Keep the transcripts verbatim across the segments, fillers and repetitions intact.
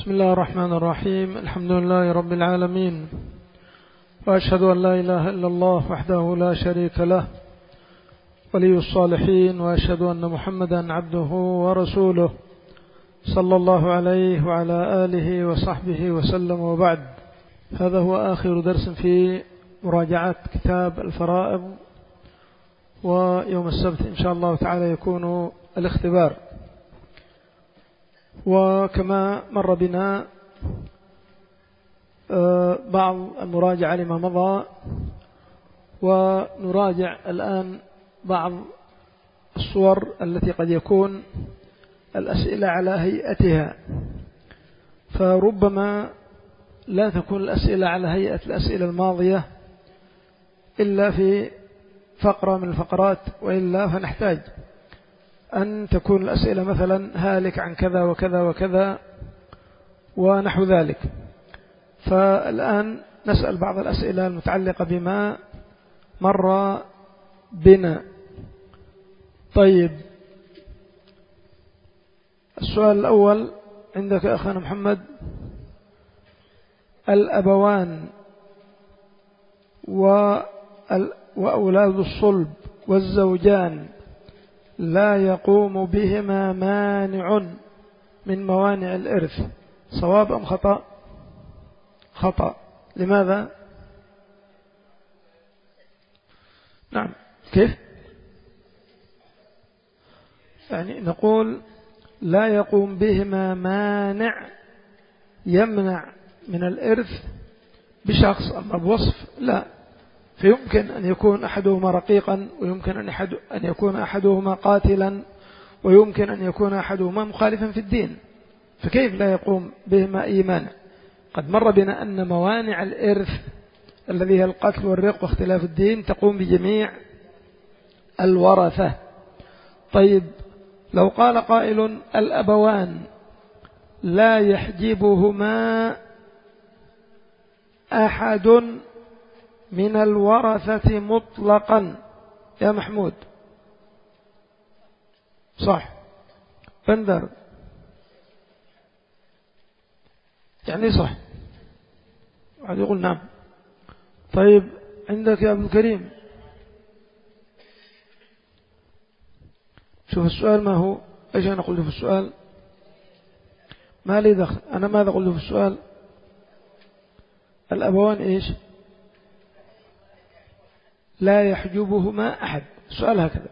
بسم الله الرحمن الرحيم. الحمد لله رب العالمين، وأشهد أن لا إله إلا الله وحده لا شريك له ولي الصالحين، وأشهد أن محمدا عبده ورسوله صلى الله عليه وعلى آله وصحبه وسلم، وبعد. هذا هو آخر درس في مراجعة كتاب الفرائض، ويوم السبت إن شاء الله تعالى يكون الاختبار. وكما مر بنا بعض المراجعة لما مضى، ونراجع الآن بعض الصور التي قد يكون الأسئلة على هيئتها، فربما لا تكون الأسئلة على هيئة الأسئلة الماضية إلا في فقرة من الفقرات، وإلا فنحتاج أن تكون الأسئلة مثلا هالك عن كذا وكذا وكذا ونحو ذلك. فالآن نسأل بعض الأسئلة المتعلقة بما مر بنا. طيب، السؤال الأول عندك أخانا محمد: الأبوان وأولاد الصلب والزوجان لا يقوم بهما مانع من موانع الإرث، صواب أم خطأ؟ خطأ. لماذا؟ نعم، كيف؟ يعني نقول لا يقوم بهما مانع يمنع من الإرث بشخص، أما بوصف لا. فيمكن أن يكون أحدهما رقيقا، ويمكن أن يكون أحدهما قاتلا، ويمكن أن يكون أحدهما مخالفا في الدين، فكيف لا يقوم بهما أي مانع؟ قد مر بنا أن موانع الإرث الذي هي القتل والرق واختلاف الدين تقوم بجميع الورثة. طيب، لو قال قائل: الأبوان لا يحجبهما أحد من الورثة مطلقا، يا محمود، صح؟ بندر يعني صح، واحد يقول نعم. طيب، عندك يا ابن كريم، شوف السؤال ما هو، ايش انا قلت في السؤال؟ ما لي دخل، انا ماذا قلت في السؤال؟ الأبوان ايش؟ لا يحجبهما أحد. السؤال هكذا.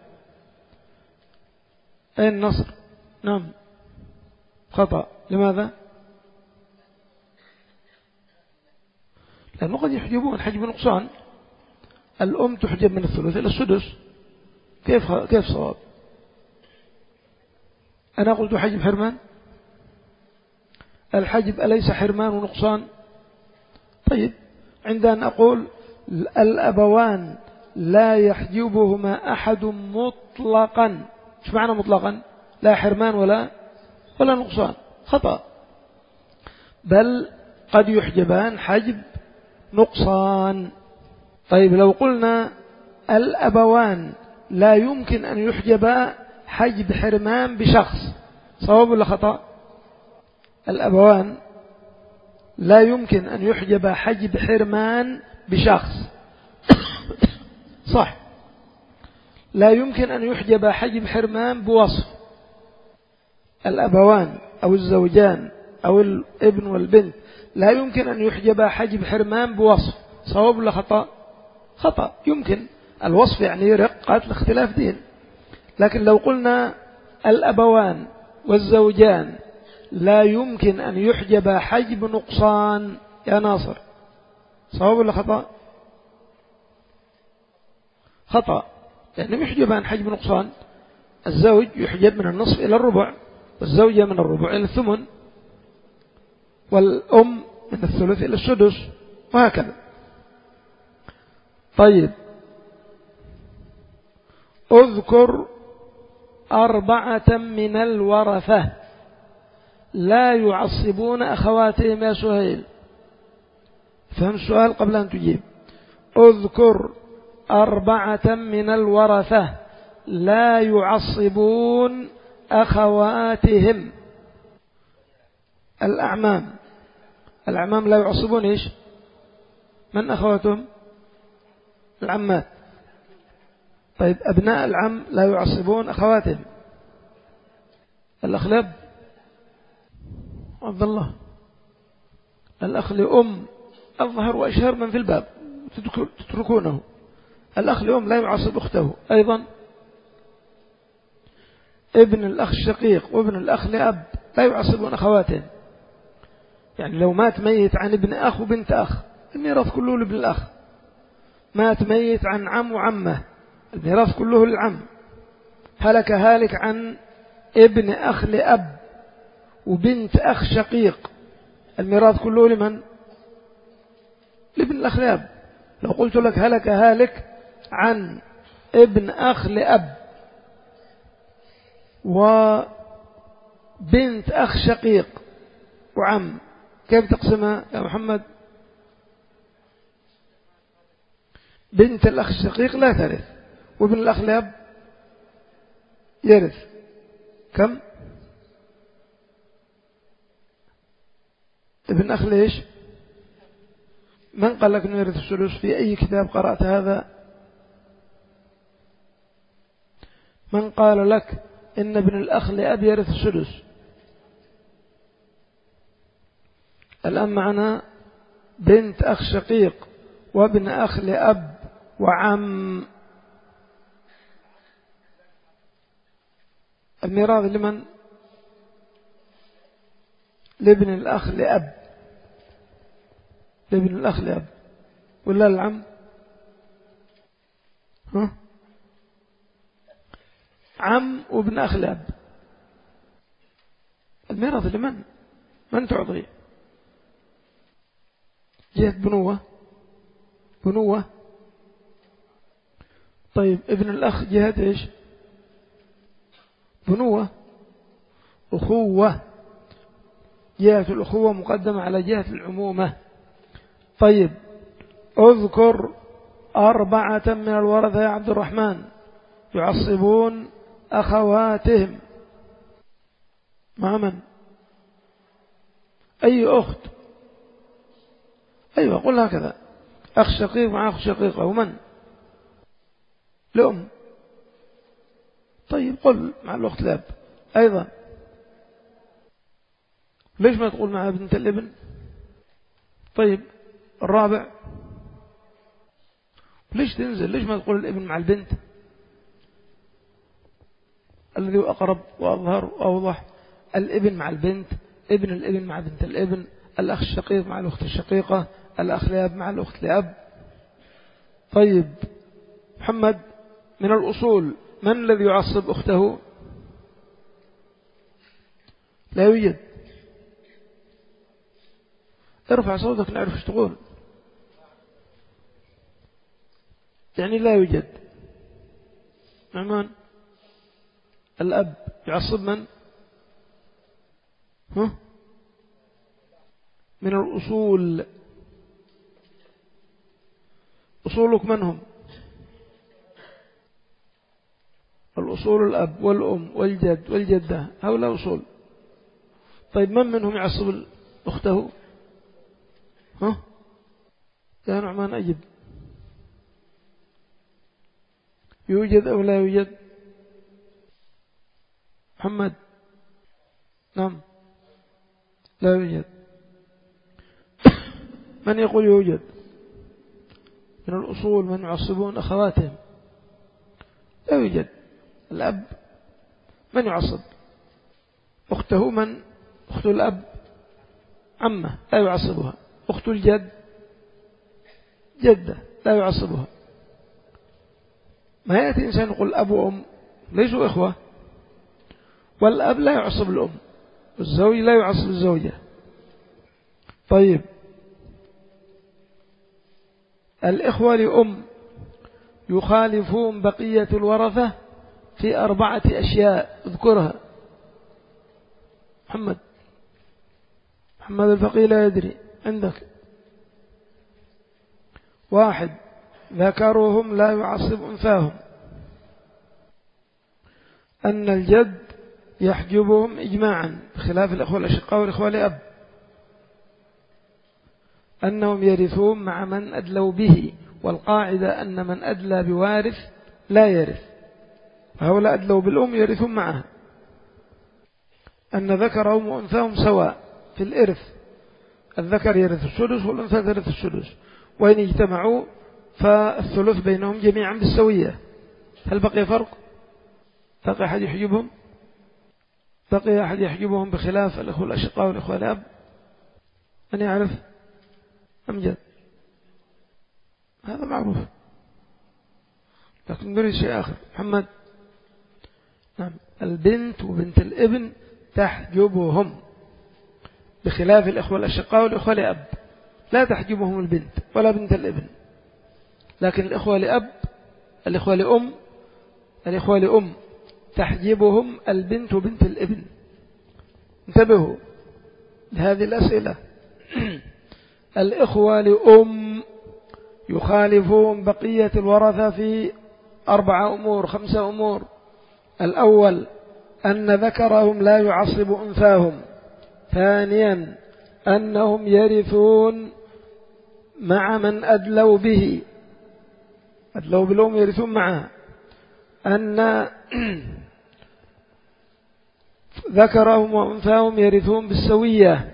أين النصر؟ نعم، خطأ. لماذا؟ لأنه قد يحجبون حجب نقصان. الأم تحجب من الثلث إلى السدس، كيف كيف صواب؟ أنا قلت حجب حرمان. الحجب أليس حرمان ونقصان؟ طيب، عندما أقول الأبوان لا يحجبهما أحد مطلقا، ايش معنى مطلقا؟ لا حرمان ولا ولا نقصان، خطأ. بل قد يحجبان حجب نقصان. طيب، لو قلنا الأبوان لا يمكن أن يحجبا حجب حرمان بشخص، صواب ولا خطأ؟ الأبوان لا يمكن أن يحجب حجب حرمان بشخص، صح. لا يمكن أن يحجب حجب حرمان بوصف. الأبوان أو الزوجان أو الابن والبنت لا يمكن أن يحجب حجب حرمان بوصف، صواب ولا خطأ؟ خطأ. يمكن الوصف يعني رقة اختلاف دين، لكن لو قلنا الأبوان والزوجان لا يمكن أن يحجب حجب نقصان، يا ناصر، صواب ولا خطأ؟ خطأ، لأنهم يحجبان حجب نقصان. الزوج يحجب من النصف إلى الربع، والزوجة من الربع إلى الثمن، والأم من الثلث إلى السدس، وهكذا. طيب، اذكر أربعة من الورثة لا يعصبون أخواتهم، يا سهيل. فهم السؤال قبل أن تجيب. اذكر أربعة من الورثة لا يعصبون أخواتهم. الأعمام. الأعمام لا يعصبون إيش؟ من أخواتهم؟ العمات. طيب أبناء العم لا يعصبون أخواتهم. الأخ لأب. عبد الله، الأخ لأم أظهر وأشهر من في الباب تتركونه. الأخ لأم لا يعصب أخته أيضا. ابن الأخ الشقيق وابن الأخ لأب لا يعصبون أخواتهم. يعني لو مات ميت عن ابن أخ وبنت أخ الميراث كله لابن الأخ. مات ميت عن عم وعمه الميراث كله للعم. هلك هالك عن ابن أخ لأب وبنت أخ شقيق الميراث كله لمن؟ لابن الأخ لأب. لو قلت لك هلك هالك عن ابن أخ لأب وبنت أخ شقيق وعم، كيف تقسمها يا محمد؟ بنت الأخ الشقيق لا ترث وابن الأخ لأب يرث. كم؟ ابن أخ ليش؟ من قال لك أنه يرث الثلث؟ في أي كتاب قرأت هذا؟ من قال لك إن ابن الأخ لأب يرث الثلث؟ الآن معنا بنت أخ شقيق وابن أخ لأب وعم. الميراث لمن؟ لابن الأخ لأب. لابن الأخ لأب ولا العم؟ ها؟ عم وابن أخ لأب. الميراث لمن؟ من تعطي؟ جهة بنوة. بنوة. طيب ابن الأخ جهة إيش؟ بنوة. أخوة. جهة الأخوة مقدمة على جهة العمومة. طيب اذكر أربعة من الورثة يا عبد الرحمن يعصبون أخواتهم. مع من؟ أي أخت؟ أيوة قل هكذا، أخ شقيق مع أخ شقيقة. ومن؟ لأم. طيب قل مع الأخت لأب أيضا. ليش ما تقول مع بنت الابن؟ طيب الرابع ليش تنزل؟ ليش ما تقول الابن مع البنت؟ الذي هو أقرب وأظهر وأوضح. الابن مع البنت، ابن الابن مع بنت الابن، الأخ الشقيق مع الأخت الشقيقة، الأخ لأب مع الأخت لأب. طيب محمد، من الأصول من الذي يعصب أخته؟ لا يوجد. ارفع صوتك نعرف ايش تقول. يعني لا يوجد. نعمان الأب يعصب من؟ ها؟ من الأصول. أصولك من هم؟ الأصول الأب والأم والجد والجدة، هؤلاء أصول. طيب من منهم يعصب أخته؟ ها؟ يا نعمان أجب. يوجد أو لا يوجد؟ محمد. نعم لا يوجد. من يقول يوجد؟ من الأصول من يعصبون أخواتهم. لا يوجد. الأب من يعصب أخته؟ من؟ أخت الأب عمه لا يعصبها. أخت الجد جدة لا يعصبها. ما يأتي إنسان يقول أب وأم ليسوا إخوة، والأب لا يعصب الأم والزوج لا يعصب الزوجة. طيب الإخوة لأم يخالفون بقية الورثة في أربعة أشياء اذكرها. محمد. محمد الفقيه لا يدري عندك. واحد، ذكرهم لا يعصب أنثاهم، أن الجد يحجبهم إجماعا بخلاف الأخوة الأشقاء والأخوة لأب. أنهم يرثون مع من أدلوا به، والقاعدة أن من أدلى بوارث لا يرث، هؤلاء أدلوا بالأم يرثون معها، أن ذكرهم وأنثاهم سواء في الإرث، الذكر يرث السدس والأنثى ترث السدس، وإن اجتمعوا فالثلث بينهم جميعا بالسوية. هل بقي فرق؟ بقي أحد يحجبهم؟ بقي أحد يحجبهم بخلاف الأخوة الأشقاء والأخوة الأب؟ من يعرف؟ أمجد؟ هذا معروف، لكن نريد شيء آخر. محمد؟ نعم. البنت وبنت الابن تحجبهم بخلاف الأخوة الأشقاء والأخوة لأب، لا تحجبهم البنت ولا بنت الابن، لكن الأخوة لأب، الأخوة لأم، الأخوة لأم تحجبهم البنت وبنت الابن. انتبهوا لهذه الأسئلة. الإخوة لأم يخالفون بقية الورثة في أربعة أمور خمسة أمور. الأول أن ذكرهم لا يعصب أنثاهم. ثانيا أنهم يرثون مع من أدلوا به، أدلوا بالأم يرثون معها. أن ذكرهم وأنثاهم يرثون بالسوية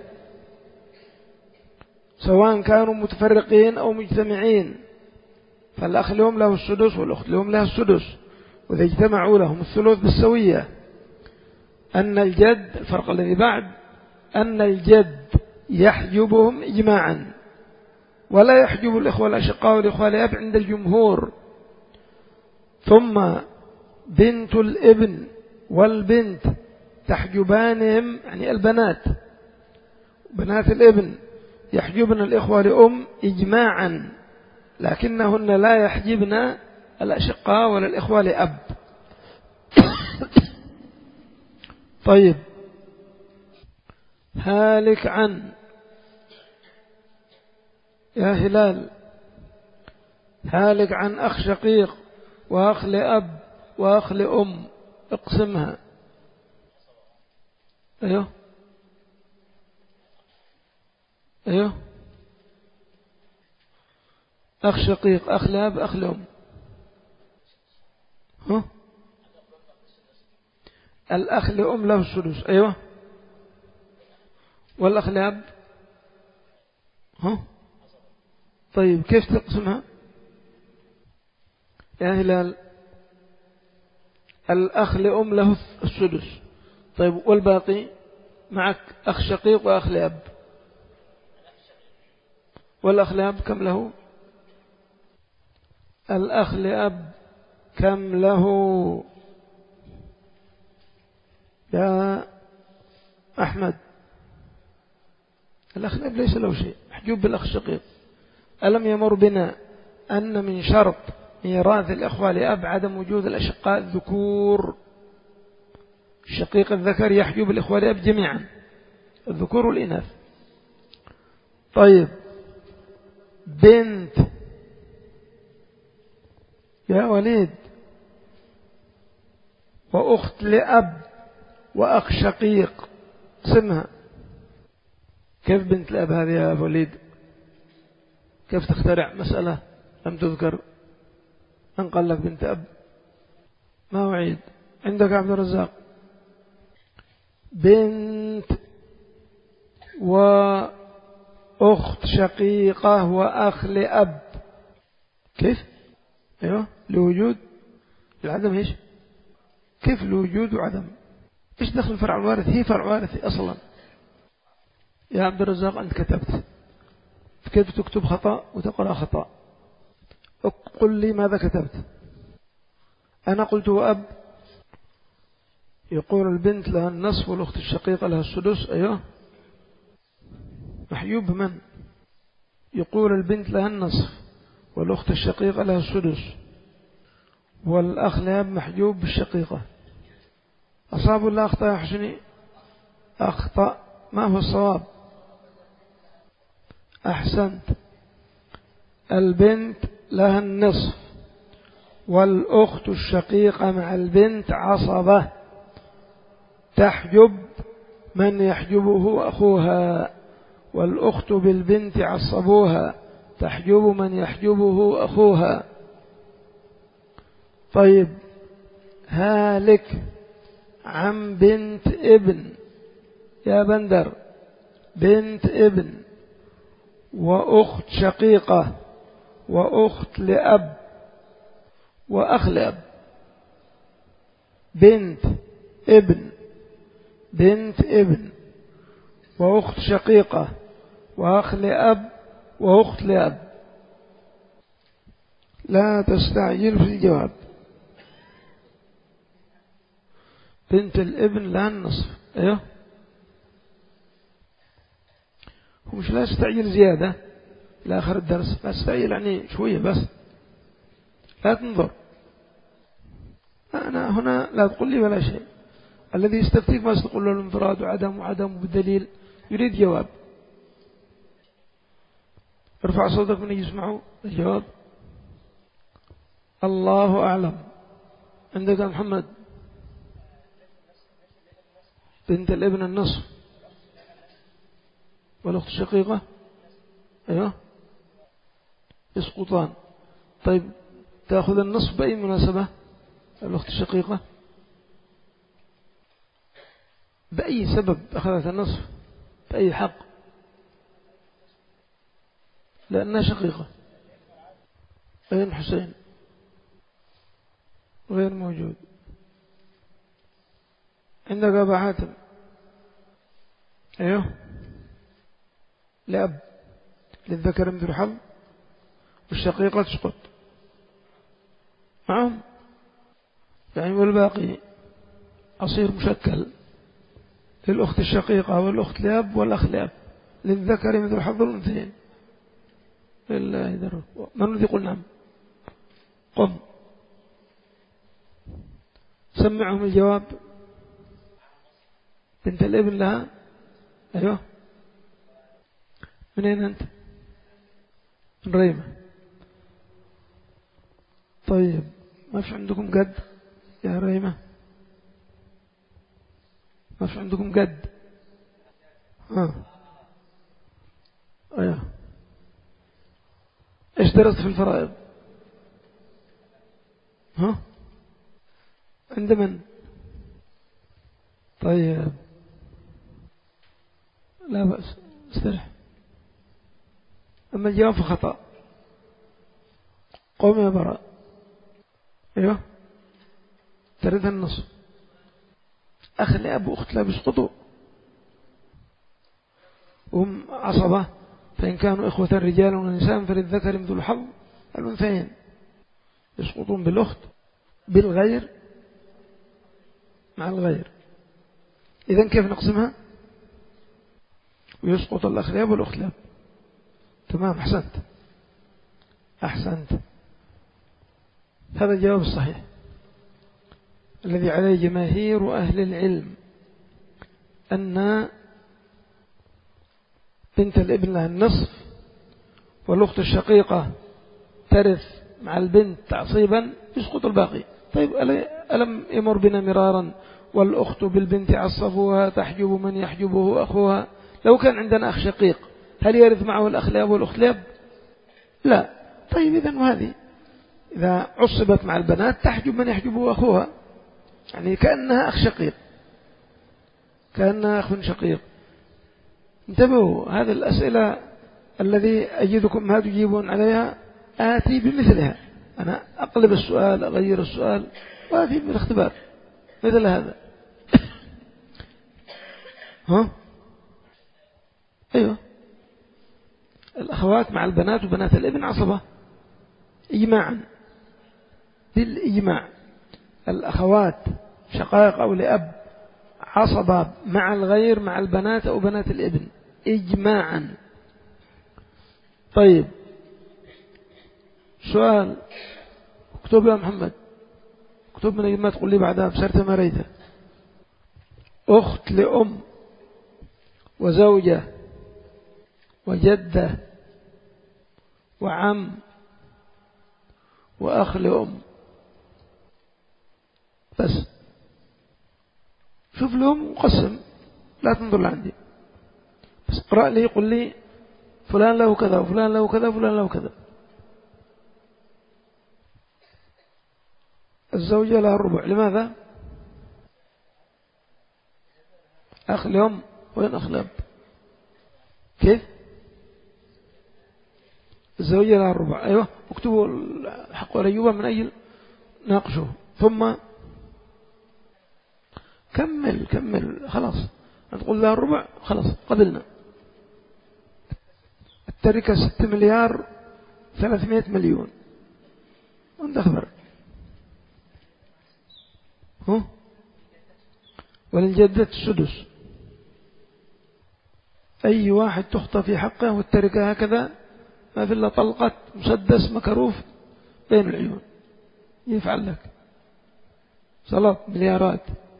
سواء كانوا متفرقين أو مجتمعين، فالأخ لهم له السدس والأخت لهم له السدس، وإذا اجتمعوا لهم الثلث بالسوية. أن الجد، الفرق الذي بعد، أن الجد يحجبهم إجماعا ولا يحجب الإخوة الأشقاء والإخوة لأب عند الجمهور. ثم بنت الابن والبنت تحجبانهم، يعني البنات بنات الابن يحجبن الإخوة لأم إجماعا، لكنهن لا يحجبن الأشقاء ولا الإخوة لأب. طيب، هالك عن يا هلال، هالك عن أخ شقيق وأخ لأب وأخ لأم، اقسمها. أيوه أيوه أخ شقيق، أخ لأب، أخ لأم. ها؟ الأخ لأم له السدس. أيوه. والأخ لأب؟ ها؟ طيب كيف تقسمها يا هلال؟ الأخ لأم له السدس. طيب والباقي؟ معك أخ شقيق وأخ لأب، والأخ لأب كم له؟ الأخ لأب كم له يا أحمد؟ الأخ لأب ليس له شيء، محجوب بالأخ الشقيق. ألم يمر بنا أن من شرط ميراث الأخوة لأب عدم وجود الأشقاء الذكور؟ الشقيق الذكر يحجب الأخوة لأب جميعا، الذكور والإناث. طيب، بنت يا وليد وأخت لأب وأخ شقيق، قسمها. كيف بنت الأب هذه يا وليد؟ كيف تخترع مسألة لم تذكر؟ من قال لك بنت أب؟ ما وعيد عندك عبد الرزاق؟ بنت وأخت شقيقة وأخ لأب، كيف؟ أيوه، لوجود العدم. إيش؟ كيف لوجود وعدم؟ إيش دخل فرع الوارث؟ هي فرع وارثي أصلا. يا عبد الرزاق أنت كتبت، كيف تكتب خطأ وتقرأ خطأ؟ قل لي ماذا كتبت. أنا قلت وأب يقول البنت لها النصف والأخت الشقيقة لها السدس. أيوه، محجوب من؟ يقول البنت لها النصف والأخت الشقيقة لها السدس، والأخ لأب محجوب بالشقيقة. أصاب ولا أخطأ يا حسني؟ أخطأ. ما هو الصواب؟ أحسنت. البنت لها النصف والأخت الشقيقة مع البنت عصبة، تحجب من يحجبه أخوها، والأخت بالبنت عصبوها تحجب من يحجبه أخوها. طيب هالك عن بنت ابن يا بندر، بنت ابن وأخت شقيقة وأخت لأب وأخ لأب. بنت ابن بنت ابن وأخت شقيقة وأخ لأب وأخت لأب. لا تستعجل في الجواب. بنت الابن لها النصف. ايوه هو مش لا تستعجل زيادة لآخر الدرس، لا تستعجل يعني شوية بس، لا تنظر. أنا هنا لا تقول لي ولا شيء. الذي يستفتيك ما تقول له الانفراد وعدم وعدم بالدليل، يريد جواب. ارفع صوتك من يسمعوا الجواب. الله أعلم. عندك يا محمد؟ بنت الابن النصف والأخت الشقيقة أيوه يسقطان. طيب تأخذ النصف بأي مناسبة؟ الأخت الشقيقة بأي سبب أخذت النصف؟ بأي حق؟ لأنها شقيقة. أين حسين؟ غير موجود. عندك أبا حاتم؟ أيوه لأب للذكر مثل الحظ والشقيقة تسقط معهم يعني، والباقي أصير مشكل للأخت الشقيقة والأخت لأب والأخ لأب للذكر مثل حظ الأنثيين. لله در. من الذي يقول نعم؟ قم سمعهم الجواب. بنت الابن لها أيوه. من أين أنت؟ من ريمة. طيب ما في عندكم قد يا ريمة؟ ما في عندكم قد؟ ها أيوه. إيش درست في الفرائض؟ ها عند من؟ طيب لا بأس استرح. أما الجواب فخطأ. قوم يا براء. أيوه ترث النصف. أخ لأب وأخت لأب يسقطوا وهم عصبة، فإن كانوا إخوة رجال ونساء فللذكر مثل الحظ الأنثيين. يسقطون بالأخت بالغير مع الغير. إذن كيف نقسمها؟ ويسقط الأخ لأب والأخت لأب. تمام أحسنت أحسنت. هذا الجواب الصحيح الذي عليه جماهير أهل العلم، أن بنت الابن لها النصف والأخت الشقيقة ترث مع البنت تعصيبا يسقط الباقي. طيب ألم يمر بنا مرارا والأخت بالبنت عصفوها تحجب من يحجبه أخوها؟ لو كان عندنا أخ شقيق هل يرث معه الأخ لأب والأخت لأب؟ لا. طيب إذن وهذه إذا عصبت مع البنات تحجب من يحجبه أخوها، يعني كأنها أخ شقيق كأنها أخ شقيق. انتبهوا هذه الأسئلة الذي أجدكم ما تجيبون عليها آتي بمثلها. أنا أقلب السؤال أغير السؤال وآتي بالاختبار مثل هذا. ها أيوة الأخوات مع البنات وبنات الابن عصبة إجماعا بالإجماع. الأخوات شقائق أو لأب عصبة مع الغير مع البنات أو بنات الابن إجماعا. طيب سؤال اكتب يا محمد، اكتب من ما تقول لي بعدها بسرت مريته. أخت لأم وزوجة وجدة وعم وأخ لأم بس. شوف لهم وقسم لا تنظر لعندي، بس اقرأ لي قل لي فلان له كذا وفلان له كذا وفلان له كذا. الزوجة لها الربع. لماذا؟ أخ لأم. وين أخ لأب؟ كيف؟ الزوجة لها الربع. أيوة اكتبوا حق الأيوبة من أجل ناقشه. ثم كمل كمل خلاص. نقول لها الربع خلاص قبلنا. التركة ستة مليار ثلاثمائة مليون. وانت أخبر هو وللجدة السدس. أي واحد تخطى في حقه والتركة هكذا ما في إلا طلقة مسدس مكروف بين العيون يفعل لك صلاة مليارات.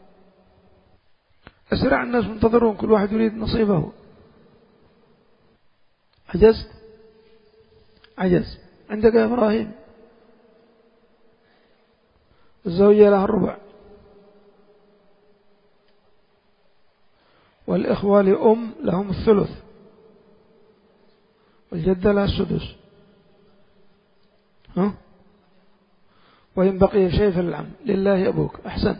أسرع الناس منتظرون كل واحد يريد نصيبه. عجزت عجز. عندك يا إبراهيم الزوجة لها الربع والإخوة لأم لهم الثلث والجدة لها السدس. ها؟ وإن بقي شيء فللعم لله أبوك. أحسنت.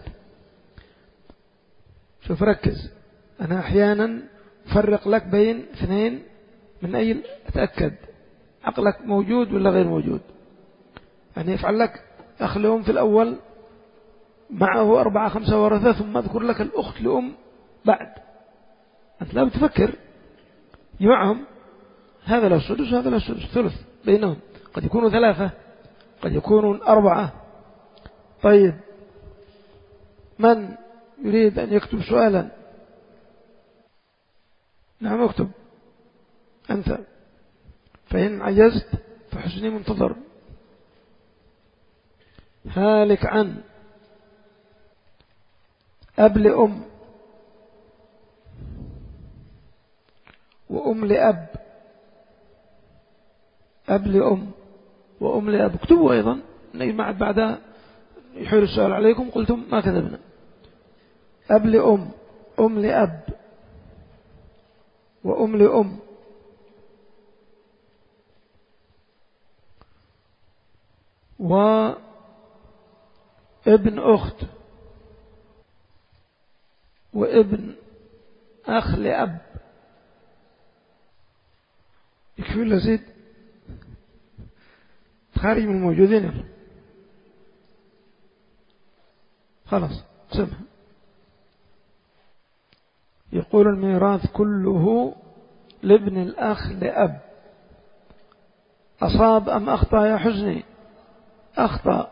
شوف ركز. أنا أحيانا أفرق لك بين اثنين من أجل أتأكد عقلك موجود ولا غير موجود. يعني يفعل لك أخ لأم في الأول معه أربعة خمسة ورثة ثم أذكر لك الأخت لأم بعد. أنت لا بتفكر يجمعهم. هذا له السدس وهذا له السدس ثلث بينهم. قد يكونوا ثلاثة قد يكونوا أربعة. طيب من يريد أن يكتب سؤالا؟ نعم اكتب أنت. فإن عجزت فحسني منتظر. هالك عن أب لأم وأم لأب. أب لأم وأم لأب. اكتبوا أيضا نجمع بعدها يحيل السؤال عليكم قلتم ما كذبنا. أب لأم أم لأب وأم لأم وابن أخت وابن أخ لأب. يكفي ولا زيد؟ خارج من الموجودين خلاص قسمها. يقول الميراث كله لابن الأخ لأب. أصاب أم أخطأ يا حزني؟ أخطأ.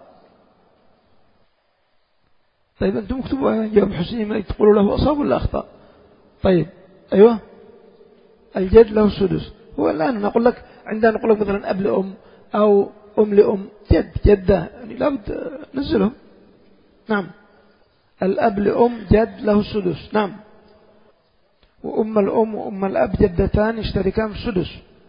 طيب أنتم اكتبوا أنا جواب حسني ما تقولوا له أصاب ولا أخطأ. طيب أيوة الجد له السدس. هو الآن نقول لك عندنا نقول لك مثلا أب لأم أو أم لأم جد جدة يعني لابد نزلهم. نعم الأب لأم جد له السدس. نعم وأم الأم وأم الأب جدتان يشتركان في السدس.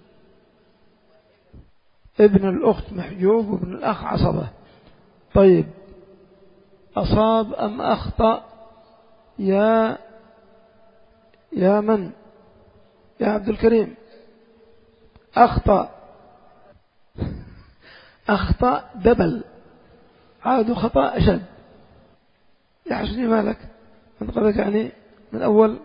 ابن الأخت محجوب وابن الأخ عصبة. طيب أصاب أم أخطأ يا يا من يا عبد الكريم؟ أخطأ. أخطأ دبل عاد خطأ أشد. يا حسني مالك من قبلك يعني من أول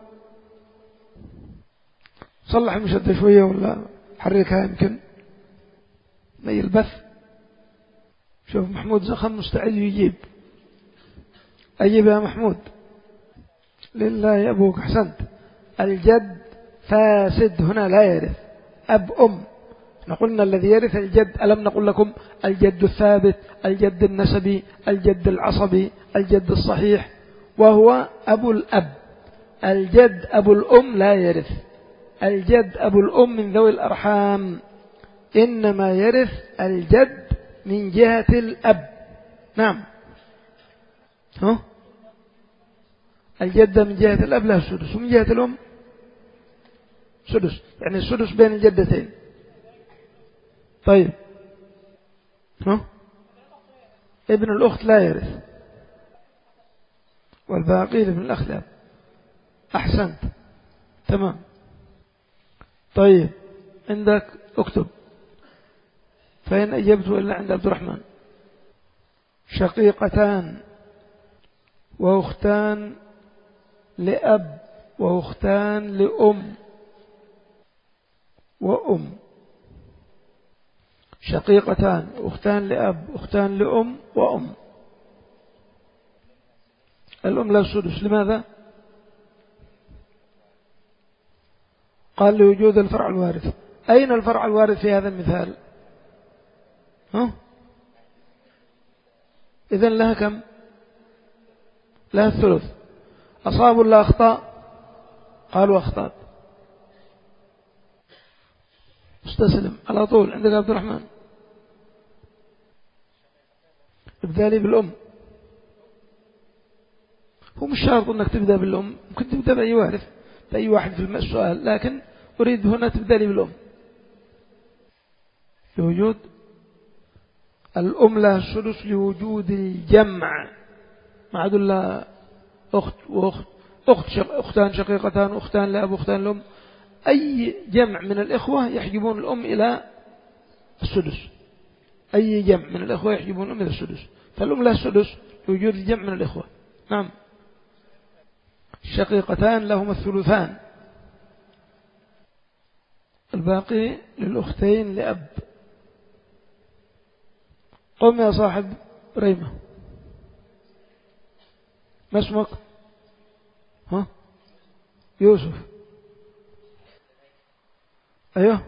صلح المشدة شوية ولا حركها يمكن مي البث. شوف محمود زخم مستعد يجيب. أجيب يا محمود. لله يا أبوك. أحسنت. الجد فاسد هنا لا يرث. أب أم نقولنا الذي يرث الجد. ألم نقول لكم الجد الثابت الجد النسبي الجد العصبي الجد الصحيح وهو أبو الأب. الجد أبو الأم لا يرث. الجد أبو الأم من ذوي الأرحام. إنما يرث الجد من جهة الأب. نعم ها الجدة من جهة الأب له السدس ومن جهة الأم سدس يعني السدس بين الجدتين. طيب ها ابن الأخت لا يرث والباقي لابن الأخ لا. أحسنت تمام. طيب عندك اكتب. فإن أجبت إلا عند عبد الرحمن. شقيقتان وأختان لأب وأختان لأم وأم. شقيقتان أختان لأب أختان لأم وأم. الأم لا السدس. لماذا؟ قال لوجود الفرع الوارث. أين الفرع الوارث في هذا المثال؟ ها؟ إذن لها كم؟ لها الثلث. أصاب ولا أخطأ؟ قالوا أخطأت. استسلم على طول. عندك عبد الرحمن. ابدأ لي بالأم. هو مش شرط أنك تبدأ بالأم، ممكن تبدأ بأي وارث بأي واحد في السؤال، لكن أريد هنا تبدأ لي بالأم. لوجود الأم لها السدس لوجود الجمع، ما عاد إلا أخت وأخت أخت شق... أختان شقيقتان أختان لأب أختان لأم. أي جمع من الإخوة يحجبون الأم إلى السدس. أي جمع من الإخوة يحجبون الأم إلى السدس، فالأم لها السدس لوجود الجمع من الإخوة. نعم. الشقيقتان لهما الثلثان، الباقي للأختين لأب. قم يا صاحب ريمة. ما اسمك؟ ها؟ يوسف. أيوه.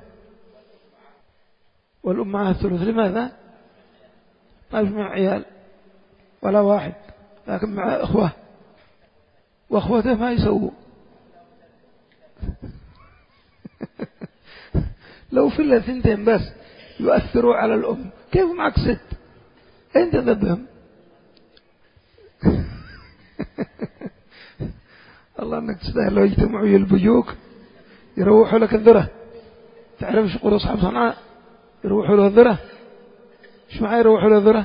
والأم معها الثلث. لماذا؟ ما يجمع عيال ولا واحد، لكن مع أخوة، وأخوته ما يسووا. لو في الثنتين بس يؤثروا على الأم، كيف معك ست؟ أنت ذبهم. الله أنك تستاهل. لو يجتمعوا يلبجوك يروحوا لك الذرة. تعرف شو يقولوا أصحاب صنعاء؟ يروحوا له الذرة. شو معي يروحوا له الذرة؟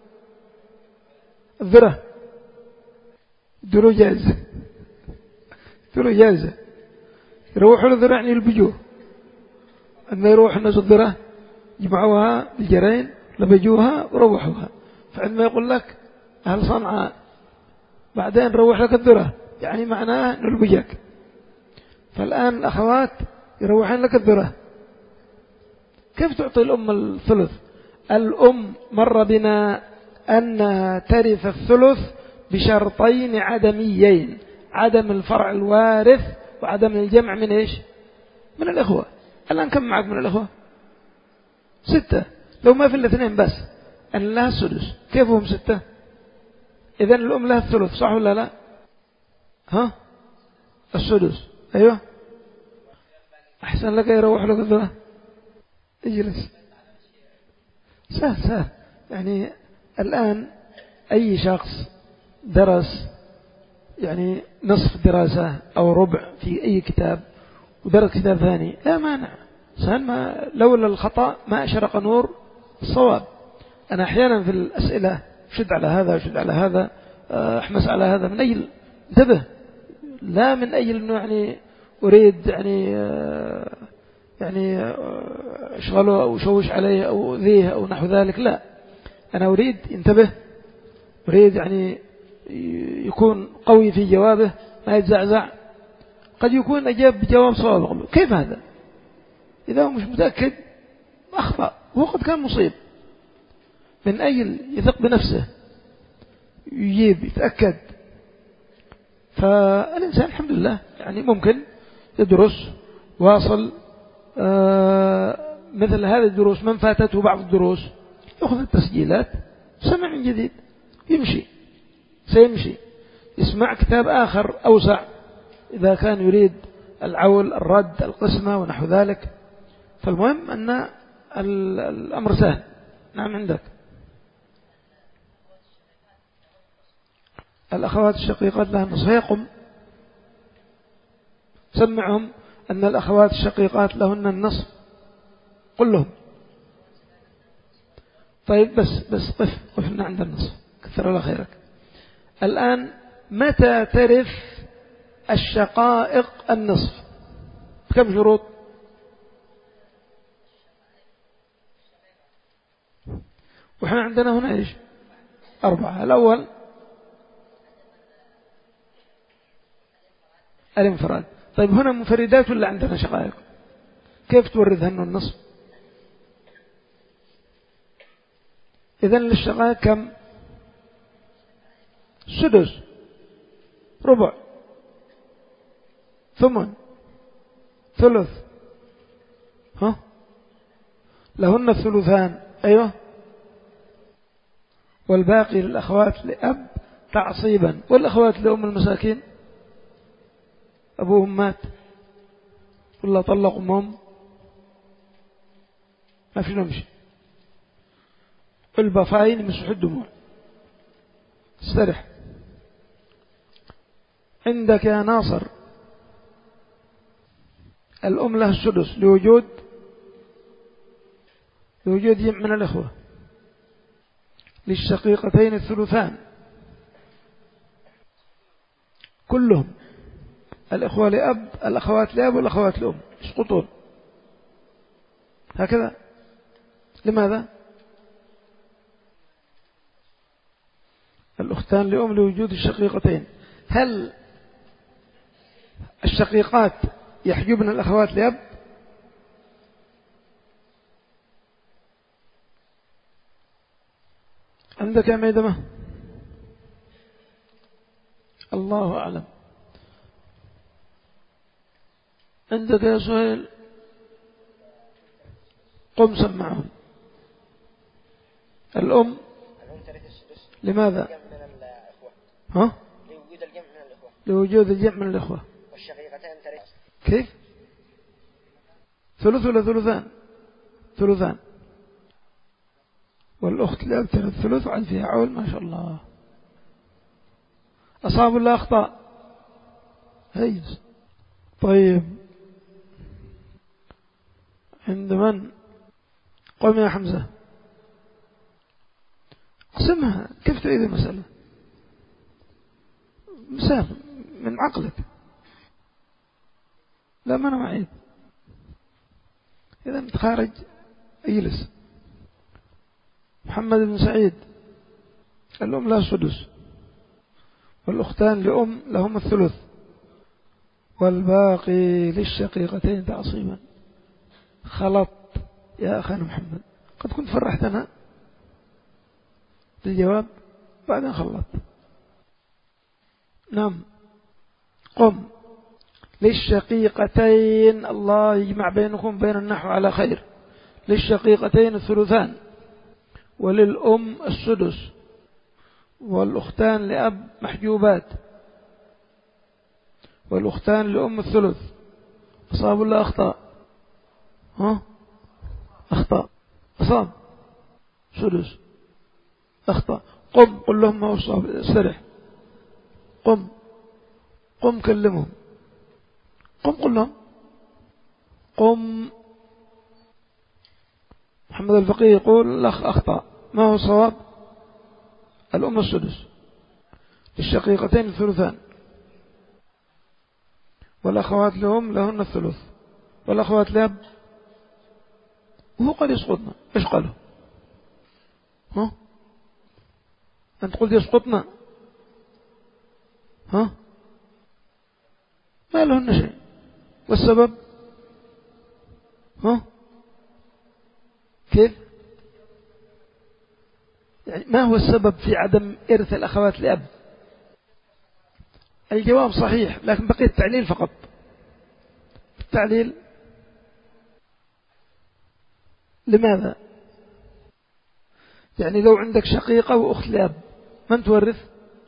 الذرة يدلوا جائزة، يدلوا جائزة. يروحوا له الذرة يعني يلبجوه. عندما يروح الناس الذرة جمعوها بالجرين لبجوها وروحوها. فعندما يقول لك أهل صنعاء بعدين روح لك الذرة، يعني معناه نلبجك. فالآن الأخوات يروحين لك الذرة. كيف تعطي الأم الثلث؟ الأم مر بنا أنها ترث الثلث بشرطين عدميين: عدم الفرع الوارث وعدم الجمع من إيش؟ من الإخوة. الآن كم معك من الإخوة؟ ستة. لو ما في الاثنين بس أن لها السدس، كيف هم ستة؟ إذن الأم لها الثلث، صح ولا لا؟ ها؟ السدس. أيوه. أحسن لك يروح لك الذرة. اجلس. سهل سهل. يعني الآن أي شخص درس يعني نصف دراسة أو ربع في أي كتاب ودرس كتاب ثاني لا مانع، سهل. ما لولا الخطأ ما أشرق نور الصواب. أنا أحيانا في الأسئلة شد على هذا شد على هذا أحمس على هذا من أجل انتبه، لا من أجل أنه يعني أريد يعني يعني أشغله أو شوش عليه أو ذيه أو نحو ذلك. لا، أنا أريد انتبه، أريد يعني يكون قوي في جوابه ما يتزعزع. قد يكون أجاب بجواب صواب، كيف هذا؟ إذا هو مش متأكد أخطأ وهو قد كان مصيب. من أجل يثق بنفسه يجيب يتأكد. فالإنسان الحمد لله يعني ممكن يدرس واصل آه مثل هذه الدروس. من فاتته بعض الدروس يأخذ التسجيلات، سمع من جديد، يمشي سيمشي، يسمع كتاب آخر أوسع إذا كان يريد العول الرد القسمة ونحو ذلك. فالمهم أن الأمر سهل. نعم. عندك الأخوات الشقيقات لها النصف. يقوم سمعهم أن الأخوات الشقيقات لهن النصف. قل لهم. طيب بس بس قف قفنا عند النصف. كثر الله خيرك. الآن متى ترث الشقائق النصف؟ كم شروط؟ وإحنا عندنا هنا إيش؟ أربعة. الأول الانفراد. طيب هنا منفردات ولا عندنا شقائق؟ كيف توردهن النصف؟ إذن للشقائق كم؟ سدس، ربع، ثمن، ثلث. ها؟ لهن الثلثان. أيوة. والباقي للأخوات لأب تعصيبا. والأخوات لأم المساكين أبوهم مات ولا طلق أمهم ما في نمشي، البفاين مسح الدموع. استرح. عندك يا ناصر الأم لها السدس لوجود لوجود جمع من الإخوة. للشقيقتين الثلثان كلهم، الإخوة لأب، الأخوات لأب والأخوات لأم يسقطون هكذا. لماذا؟ الأختان لأم لوجود الشقيقتين. هل الشقيقات يحجبن الأخوات لأب؟ عندك يا ميدمة؟ الله أعلم. عندك يا سهيل؟ قم سمعهم. الأم لماذا؟ ها؟ لوجود الجمع من الإخوة. لوجود الجمع من الإخوة. والشقيقتان ترث. كيف؟ ثلث ولا ثلثان؟ ثلثان. والأخت لأب ترث ثلث وعد فيها عول. ما شاء الله. أصاب ولا أخطأ؟ هيس. طيب عند من؟ قم يا حمزة اقسمها. كيف تعيد المسألة؟ مسافر من عقلك. لا ما أنا معيد. إذا أنت خارج اجلس. محمد بن سعيد الأم لها السدس والأختان لأم لهم الثلث والباقي للشقيقتين تعصيبا. خلط يا أخانا محمد. قد كنت فرحتنا بالجواب بعدين خلط. نعم. قم. للشقيقتين. الله يجمع بينكم بين النحو على خير. للشقيقتين الثلثان وللأم السدس والأختان لأب محجوبات والأختان لأم الثلث. أصاب ولا أخطأ؟ ها؟ أخطأ. أصاب سدس. أخطأ. قم قل لهم ما هو الصواب. استرح. قم قم كلمهم. قم قل لهم. قم. محمد الفقيه يقول الأخ أخطأ. ما هو الصواب؟ الأم السدس للشقيقتين الثلثان والأخوات لهم لهن الثلث والأخوات لأب. وهو قد يسقطنا. إيش قاله؟ ها؟ أنت قلت يسقطنا. ها؟ ما لهن شيء. والسبب؟ ها؟ كيف؟ يعني ما هو السبب في عدم إرث الأخوات لأب؟ الجواب صحيح لكن بقي التعليل فقط. التعليل لماذا؟ يعني لو عندك شقيقة وأخت لأب من تورث؟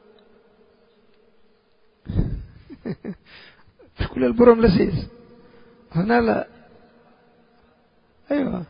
مش كل البرم لسيس هنا. لا. أيوة.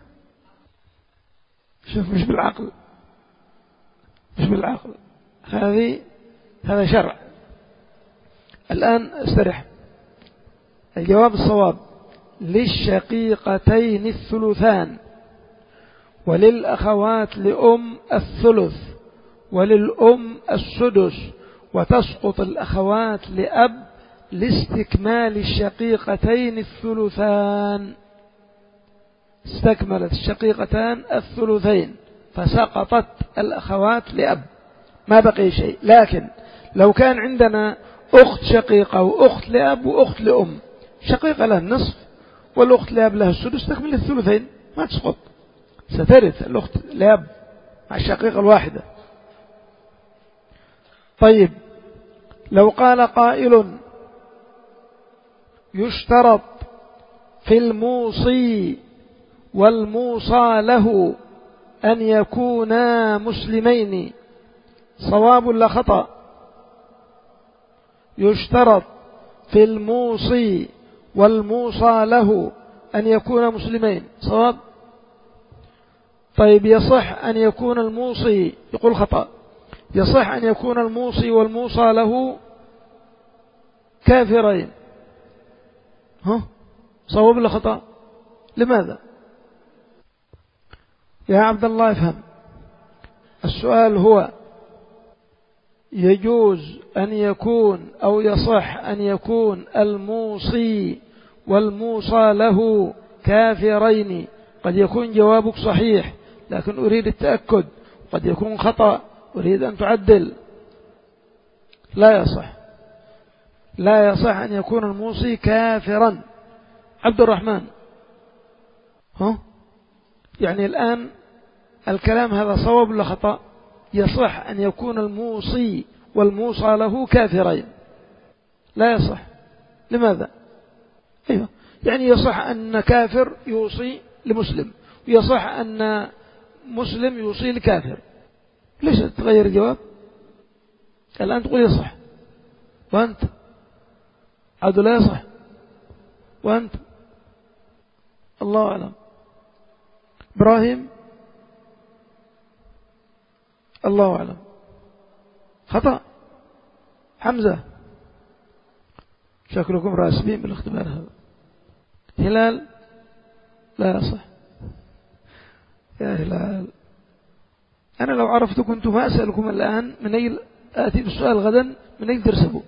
شوف مش بالعقل مش بالعقل. هذه هذا شرع. الآن استرح. الجواب الصواب للشقيقتين الثلثان وللأخوات لأم الثلث وللأم السدس وتسقط الأخوات لأب لاستكمال الشقيقتين الثلثان. استكملت الشقيقتان الثلثين فسقطت الأخوات لأب، ما بقي شيء. لكن لو كان عندنا أخت شقيقة وأخت لأب وأخت لأم، شقيقة لها النصف والأخت لأب لها السدس، تكمل الثلثين ما تسقط، سترث الأخت لأب مع الشقيقة الواحدة. طيب لو قال قائل يشترط في الموصي والموصى له أن يكونا مسلمين، صواب ولا خطأ؟ يشترط في الموصي والموصى له أن يكونا مسلمين، صواب. طيب يصح أن يكون الموصي، يقول خطأ، يصح أن يكون الموصي والموصى له كافرين، ها صواب ولا خطأ؟ لماذا؟ يا عبد الله افهم، السؤال هو يجوز أن يكون أو يصح أن يكون الموصي والموصى له كافرين. قد يكون جوابك صحيح لكن أريد التأكد، قد يكون خطأ أريد أن تعدل. لا يصح، لا يصح أن يكون الموصي كافرا. عبد الرحمن، ها يعني الآن الكلام هذا صواب ولا خطأ؟ يصح أن يكون الموصي والموصى له كافرين. لا يصح. لماذا؟ أيوة. يعني يصح أن كافر يوصي لمسلم، ويصح أن مسلم يوصي لكافر. ليش تغير الجواب؟ الآن تقول يصح، وأنت عاد لا يصح، وأنت الله أعلم. إبراهيم الله أعلم، خطأ. حمزة شكلكم راسبين بالاختبار هذا. هلال لا يصح. يا هلال أنا لو عرفت كنت ما أسألكم الآن من أي آتي بالسؤال غدا من أي ترسبوا.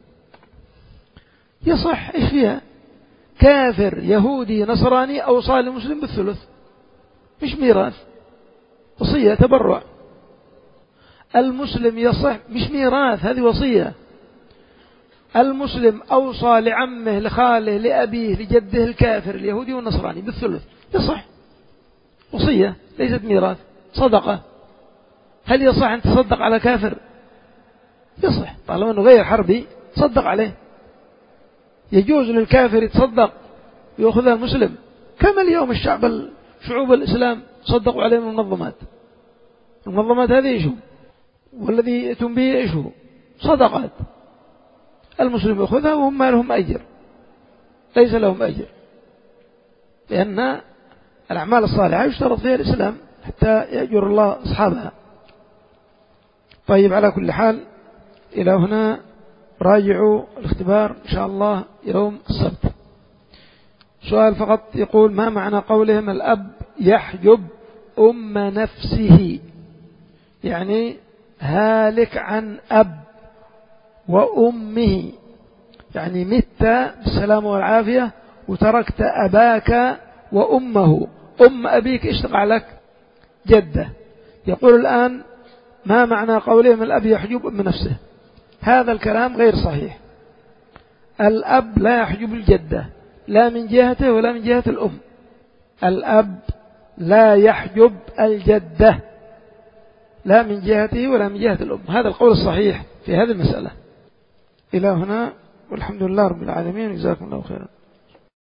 يصح، إيش فيها؟ كافر يهودي نصراني أوصى لمسلم بالثلث، مش ميراث، وصية تبرع. المسلم يصح، مش ميراث، هذه وصية. المسلم أوصى لعمه لخاله لأبيه لجده الكافر اليهودي والنصراني بالثلث، يصح، وصية ليست ميراث، صدقة. هل يصح أن تصدق على كافر؟ يصح، طالما أنه غير حربي تصدق عليه. يجوز للكافر يتصدق ويأخذها المسلم، كما اليوم الشعب شعوب الإسلام صدقوا عليهم المنظمات. المنظمات هذه إيش هو؟ والذي يأتون به إيش هو؟ صدقات. المسلم يأخذها وهم ما لهم أجر، ليس لهم أجر، لأن الأعمال الصالحة يشترط فيها الإسلام حتى يأجر الله أصحابها. طيب على كل حال إلى هنا راجعوا الاختبار إن شاء الله يوم السبت. سؤال فقط يقول: ما معنى قولهم الأب يحجب أم نفسه؟ يعني هالك عن أب وأمه، يعني مت بالسلامة والعافية وتركت أباك وأمه. أم أبيك إيش تقع لك؟ جدة. يقول الآن: ما معنى قولهم الأب يحجب أم نفسه؟ هذا الكلام غير صحيح. الأب لا يحجب الجدة، لا من جهته ولا من جهة الأم. الأب لا يحجب الجدة، لا من جهته ولا من جهة الأم. هذا القول الصحيح في هذه المسألة. إلى هنا والحمد لله رب العالمين، جزاكم الله خيرا.